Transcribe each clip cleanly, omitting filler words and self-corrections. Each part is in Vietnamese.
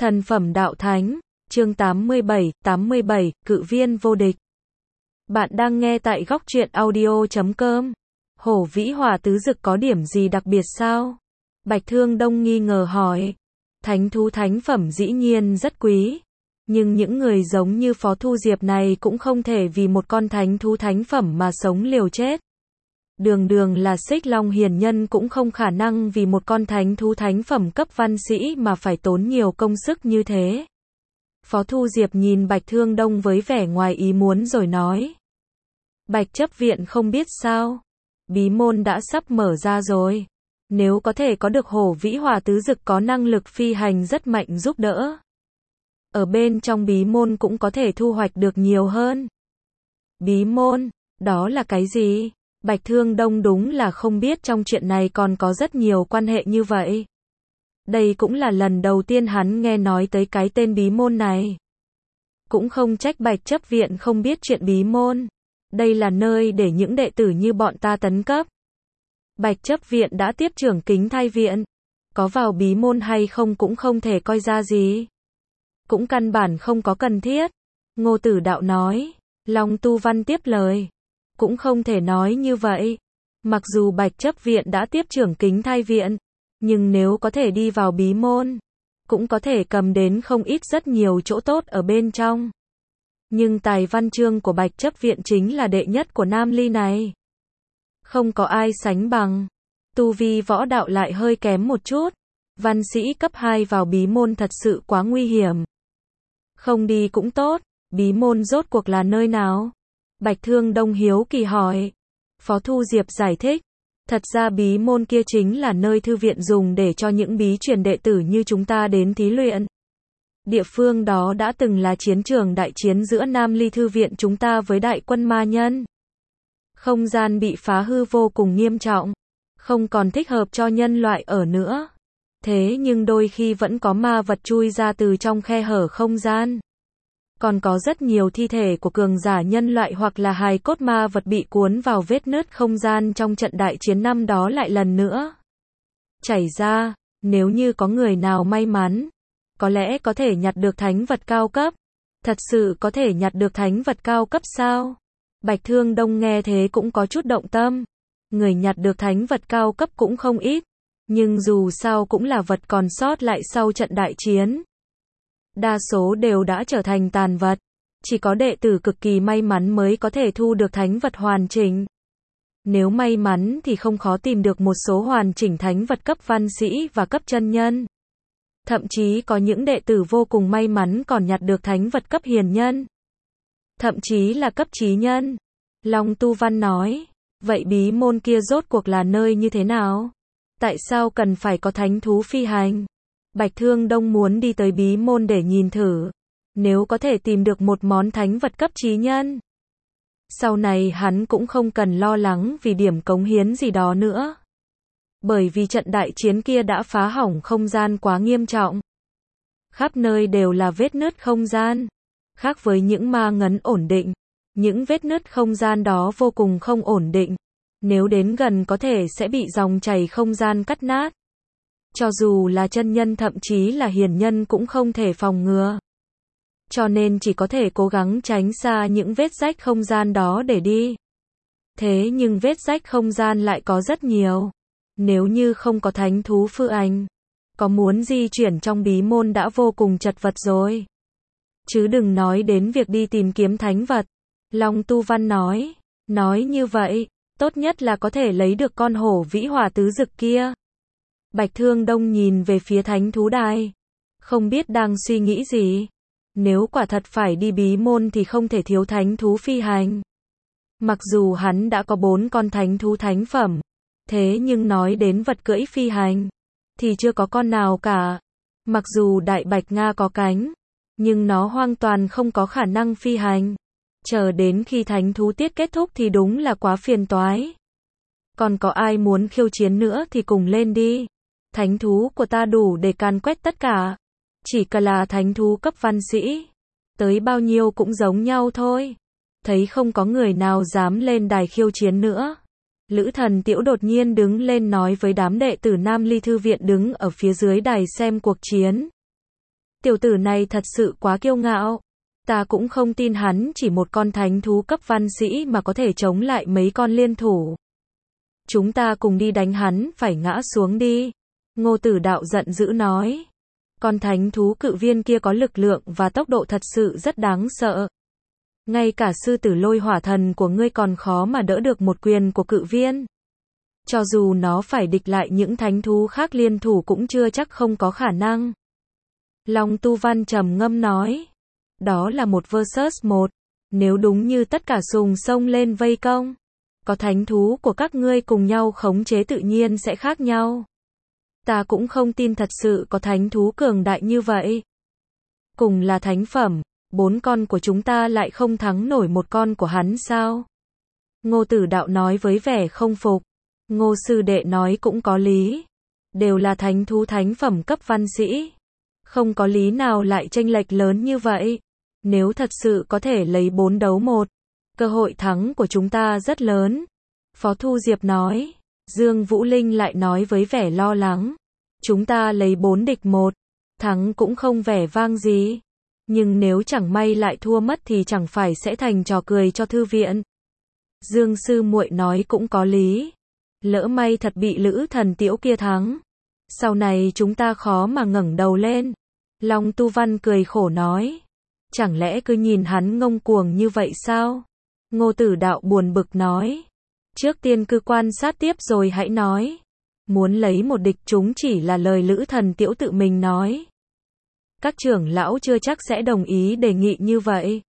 Thần phẩm đạo thánh, chương 87, cự viên vô địch. Bạn đang nghe tại góc truyện audio.com. Hổ Vĩ Hòa Tứ Dực có điểm gì đặc biệt sao? Bạch Thương Đông nghi ngờ hỏi. Thánh thú thánh phẩm dĩ nhiên rất quý. Nhưng những người giống như Phó Thu Diệp này cũng không thể vì một con thánh thú thánh phẩm mà sống liều chết. Đường đường là Xích Long hiền nhân cũng không khả năng vì một con thánh thú thánh phẩm cấp văn sĩ mà phải tốn nhiều công sức như thế. Phó Thu Diệp nhìn Bạch Thương Đông với vẻ ngoài ý muốn rồi nói. Bạch chấp viện không biết sao. Bí môn đã sắp mở ra rồi. Nếu có thể có được Hổ Vĩ Hòa Tứ Dực có năng lực phi hành rất mạnh giúp đỡ. Ở bên trong bí môn cũng có thể thu hoạch được nhiều hơn. Bí môn, đó là cái gì? Bạch Thương Đông đúng là không biết trong chuyện này còn có rất nhiều quan hệ như vậy. Đây cũng là lần đầu tiên hắn nghe nói tới cái tên bí môn này. Cũng không trách Bạch chấp viện không biết chuyện bí môn. Đây là nơi để những đệ tử như bọn ta tấn cấp. Bạch chấp viện đã tiếp trưởng Kính Thai viện. Có vào bí môn hay không cũng không thể coi ra gì. Cũng căn bản không có cần thiết. Ngô Tử Đạo nói. Long Tu Văn tiếp lời. Cũng không thể nói như vậy. Mặc dù Bạch chấp viện đã tiếp trưởng Kính Thai viện, nhưng nếu có thể đi vào bí môn, cũng có thể cầm đến không ít rất nhiều chỗ tốt ở bên trong. Nhưng tài văn chương của Bạch chấp viện chính là đệ nhất của Nam Ly này. Không có ai sánh bằng. Tu vi võ đạo lại hơi kém một chút. Văn sĩ cấp 2 vào bí môn thật sự quá nguy hiểm. Không đi cũng tốt. Bí môn rốt cuộc là nơi nào? Bạch Thương Đông hiếu kỳ hỏi. Phó Thu Diệp giải thích. Thật ra bí môn kia chính là nơi thư viện dùng để cho những bí truyền đệ tử như chúng ta đến thí luyện. Địa phương đó đã từng là chiến trường đại chiến giữa Nam Ly thư viện chúng ta với đại quân ma nhân. Không gian bị phá hư vô cùng nghiêm trọng. Không còn thích hợp cho nhân loại ở nữa. Thế nhưng đôi khi vẫn có ma vật chui ra từ trong khe hở không gian. Còn có rất nhiều thi thể của cường giả nhân loại hoặc là hài cốt ma vật bị cuốn vào vết nứt không gian trong trận đại chiến năm đó lại lần nữa chảy ra. Nếu như có người nào may mắn, có lẽ có thể nhặt được thánh vật cao cấp. Thật sự có thể nhặt được thánh vật cao cấp sao? Bạch Thương Đông nghe thế cũng có chút động tâm. Người nhặt được thánh vật cao cấp cũng không ít. Nhưng dù sao cũng là vật còn sót lại sau trận đại chiến. Đa số đều đã trở thành tàn vật. Chỉ có đệ tử cực kỳ may mắn mới có thể thu được thánh vật hoàn chỉnh. Nếu may mắn thì không khó tìm được một số hoàn chỉnh thánh vật cấp văn sĩ và cấp chân nhân. Thậm chí có những đệ tử vô cùng may mắn còn nhặt được thánh vật cấp hiền nhân. Thậm chí là cấp trí nhân. Long Tu Văn nói. Vậy bí môn kia rốt cuộc là nơi như thế nào? Tại sao cần phải có thánh thú phi hành? Bạch Thương Đông muốn đi tới bí môn để nhìn thử. Nếu có thể tìm được một món thánh vật cấp trí nhân, sau này hắn cũng không cần lo lắng vì điểm cống hiến gì đó nữa. Bởi vì trận đại chiến kia đã phá hỏng không gian quá nghiêm trọng. Khắp nơi đều là vết nứt không gian. Khác với những ma ngấn ổn định, những vết nứt không gian đó vô cùng không ổn định. Nếu đến gần có thể sẽ bị dòng chảy không gian cắt nát. Cho dù là chân nhân thậm chí là hiền nhân cũng không thể phòng ngừa. Cho nên chỉ có thể cố gắng tránh xa những vết rách không gian đó để đi. Thế nhưng vết rách không gian lại có rất nhiều. Nếu như không có thánh thú phi hành, có muốn di chuyển trong bí môn đã vô cùng chật vật rồi. Chứ đừng nói đến việc đi tìm kiếm thánh vật. Long Tu Văn nói. Nói như vậy, tốt nhất là có thể lấy được con Hổ Vĩ Hòa Tứ Dực kia. Bạch Thương Đông nhìn về phía thánh thú đài. Không biết đang suy nghĩ gì. Nếu quả thật phải đi bí môn thì không thể thiếu thánh thú phi hành. Mặc dù hắn đã có 4 con thánh thú thánh phẩm. Thế nhưng nói đến vật cưỡi phi hành, thì chưa có con nào cả. Mặc dù Đại Bạch Nga có cánh, nhưng nó hoàn toàn không có khả năng phi hành. Chờ đến khi thánh thú tiết kết thúc thì đúng là quá phiền toái. Còn có ai muốn khiêu chiến nữa thì cùng lên đi. Thánh thú của ta đủ để càn quét tất cả. Chỉ cần là thánh thú cấp văn sĩ, tới bao nhiêu cũng giống nhau thôi. Thấy không có người nào dám lên đài khiêu chiến nữa. Lữ Thần Tiễu đột nhiên đứng lên nói với đám đệ tử Nam Ly thư viện đứng ở phía dưới đài xem cuộc chiến. Tiểu tử này thật sự quá kiêu ngạo. Ta cũng không tin hắn chỉ một con thánh thú cấp văn sĩ mà có thể chống lại mấy con liên thủ. Chúng ta cùng đi đánh hắn, phải ngã xuống đi. Ngô Tử Đạo giận dữ nói. Con thánh thú cự viên kia có lực lượng và tốc độ thật sự rất đáng sợ. Ngay cả sư tử lôi hỏa thần của ngươi còn khó mà đỡ được một quyền của cự viên. Cho dù nó phải địch lại những thánh thú khác liên thủ cũng chưa chắc không có khả năng. Long Tu Văn trầm ngâm nói. Đó là một versus một. Nếu đúng như tất cả sùng xông lên vây công, có thánh thú của các ngươi cùng nhau khống chế tự nhiên sẽ khác nhau. Ta cũng không tin thật sự có thánh thú cường đại như vậy. Cùng là thánh phẩm, 4 con của chúng ta lại không thắng nổi một con của hắn sao? Ngô Tử Đạo nói với vẻ không phục. Ngô sư đệ nói cũng có lý. Đều là thánh thú thánh phẩm cấp văn sĩ. Không có lý nào lại chênh lệch lớn như vậy. Nếu thật sự có thể lấy 4 đấu 1, cơ hội thắng của chúng ta rất lớn. Phó Thu Diệp nói. Dương Vũ Linh lại nói với vẻ lo lắng. Chúng ta lấy 4 địch 1, thắng cũng không vẻ vang gì. Nhưng nếu chẳng may lại thua mất thì chẳng phải sẽ thành trò cười cho thư viện. Dương sư muội nói cũng có lý. Lỡ may thật bị Lữ Thần Tiễu kia thắng, sau này chúng ta khó mà ngẩng đầu lên. Long Tu Văn cười khổ nói. Chẳng lẽ cứ nhìn hắn ngông cuồng như vậy sao? Ngô Tử Đạo buồn bực nói. Trước tiên cứ quan sát tiếp rồi hãy nói. Muốn lấy một địch chúng chỉ là lời Lữ Thần Tiễu tự mình nói. Các trưởng lão chưa chắc sẽ đồng ý đề nghị như vậy.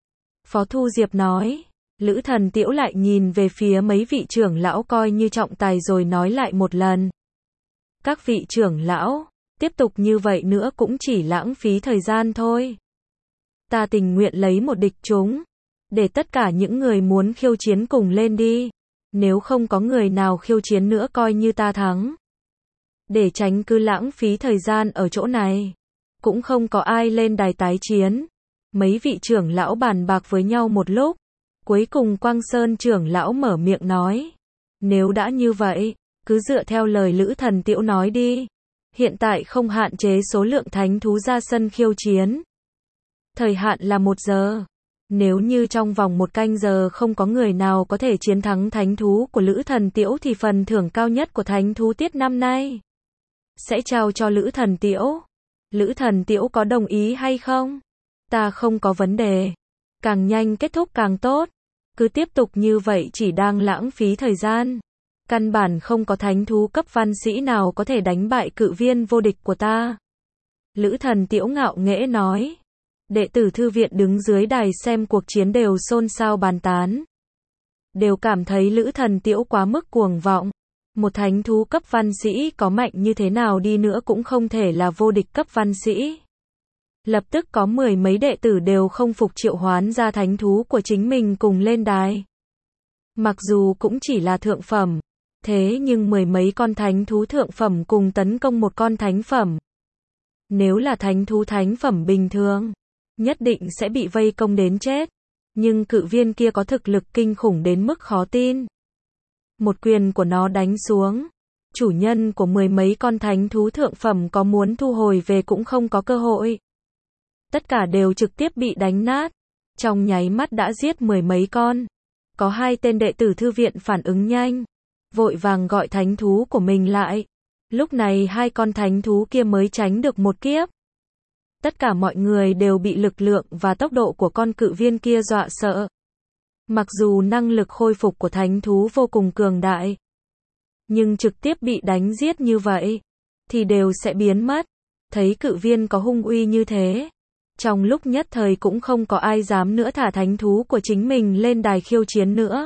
Phó Thu Diệp nói. Lữ Thần Tiễu lại nhìn về phía mấy vị trưởng lão coi như trọng tài rồi nói lại một lần. Các vị trưởng lão, tiếp tục như vậy nữa cũng chỉ lãng phí thời gian thôi. Ta tình nguyện lấy một địch chúng. Để tất cả những người muốn khiêu chiến cùng lên đi. Nếu không có người nào khiêu chiến nữa coi như ta thắng. Để tránh cứ lãng phí thời gian ở chỗ này. Cũng không có ai lên đài tái chiến. Mấy vị trưởng lão bàn bạc với nhau một lúc. Cuối cùng Quang Sơn trưởng lão mở miệng nói. Nếu đã như vậy, cứ dựa theo lời Lữ Thần Tiễu nói đi. Hiện tại không hạn chế số lượng thánh thú ra sân khiêu chiến. Thời hạn là 1 giờ. Nếu như trong vòng 1 canh giờ không có người nào có thể chiến thắng thánh thú của Lữ Thần Tiễu thì phần thưởng cao nhất của thánh thú tiết năm nay sẽ trao cho Lữ Thần Tiễu. Lữ Thần Tiễu có đồng ý hay không? Ta không có vấn đề. Càng nhanh kết thúc càng tốt. Cứ tiếp tục như vậy chỉ đang lãng phí thời gian. Căn bản không có thánh thú cấp văn sĩ nào có thể đánh bại cự viên vô địch của ta. Lữ Thần Tiễu ngạo nghễ nói. Đệ tử thư viện đứng dưới đài xem cuộc chiến đều xôn xao bàn tán. Đều cảm thấy Lữ Thần Tiễu quá mức cuồng vọng. Một thánh thú cấp văn sĩ có mạnh như thế nào đi nữa cũng không thể là vô địch cấp văn sĩ. Lập tức có 10 mấy đệ tử đều không phục triệu hoán ra thánh thú của chính mình cùng lên đài. Mặc dù cũng chỉ là thượng phẩm, thế nhưng 10 mấy con thánh thú thượng phẩm cùng tấn công một con thánh phẩm. Nếu là thánh thú thánh phẩm bình thường, nhất định sẽ bị vây công đến chết. Nhưng cự viên kia có thực lực kinh khủng đến mức khó tin. Một quyền của nó đánh xuống, chủ nhân của 10 mấy con thánh thú thượng phẩm có muốn thu hồi về cũng không có cơ hội. Tất cả đều trực tiếp bị đánh nát. Trong nháy mắt đã giết 10 mấy con. Có 2 tên đệ tử thư viện phản ứng nhanh, vội vàng gọi thánh thú của mình lại. Lúc này 2 con thánh thú kia mới tránh được một kiếp. Tất cả mọi người đều bị lực lượng và tốc độ của con cự viên kia dọa sợ. Mặc dù năng lực khôi phục của thánh thú vô cùng cường đại, nhưng trực tiếp bị đánh giết như vậy, thì đều sẽ biến mất. Thấy cự viên có hung uy như thế, trong lúc nhất thời cũng không có ai dám nữa thả thánh thú của chính mình lên đài khiêu chiến nữa.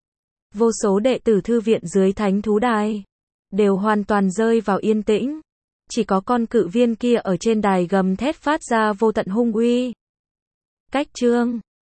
Vô số đệ tử thư viện dưới thánh thú đài đều hoàn toàn rơi vào yên tĩnh. Chỉ có con cự viên kia ở trên đài gầm thét phát ra vô tận hung uy. Cách chương